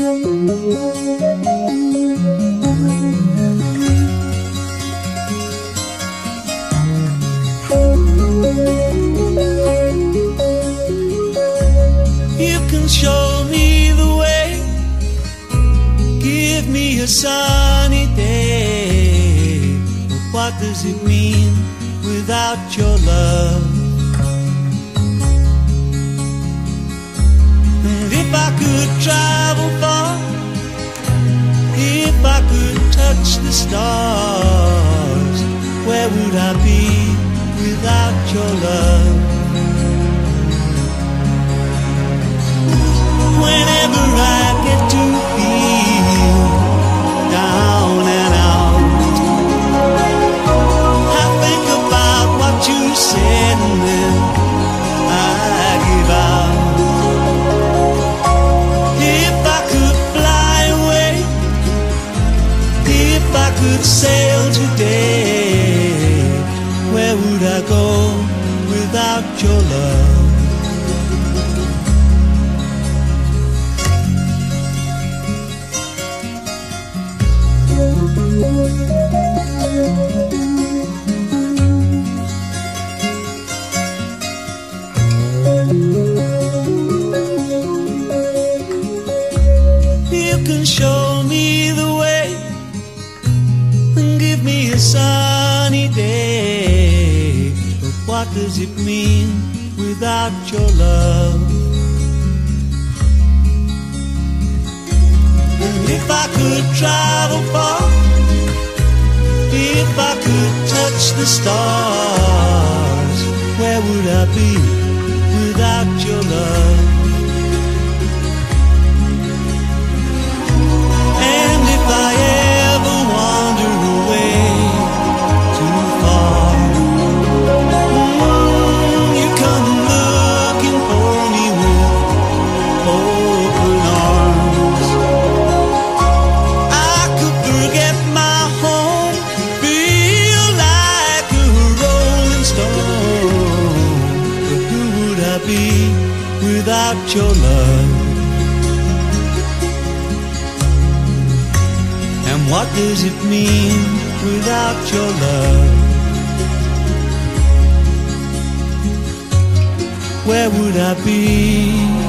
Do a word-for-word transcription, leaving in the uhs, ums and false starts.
You can show me the way, give me a sunny day, but what does it mean without your love? And if I could travel far, if I could touch the stars, where would I be without your love? Whenever I get to feel down and out, I think about what you said and then I give out. If I could fly away, if I could sail today, where would I go without your love? You can show me the way and give me a sunny day, but what does it mean without your love? And if I could travel far, if I could touch the stars, where would I be without your love? And if I ever wander away too far, mm, you come looking for me with open arms. I could forget my home, feel like a rolling stone, but who would I be without your love? And what does it mean without your love? Where would I be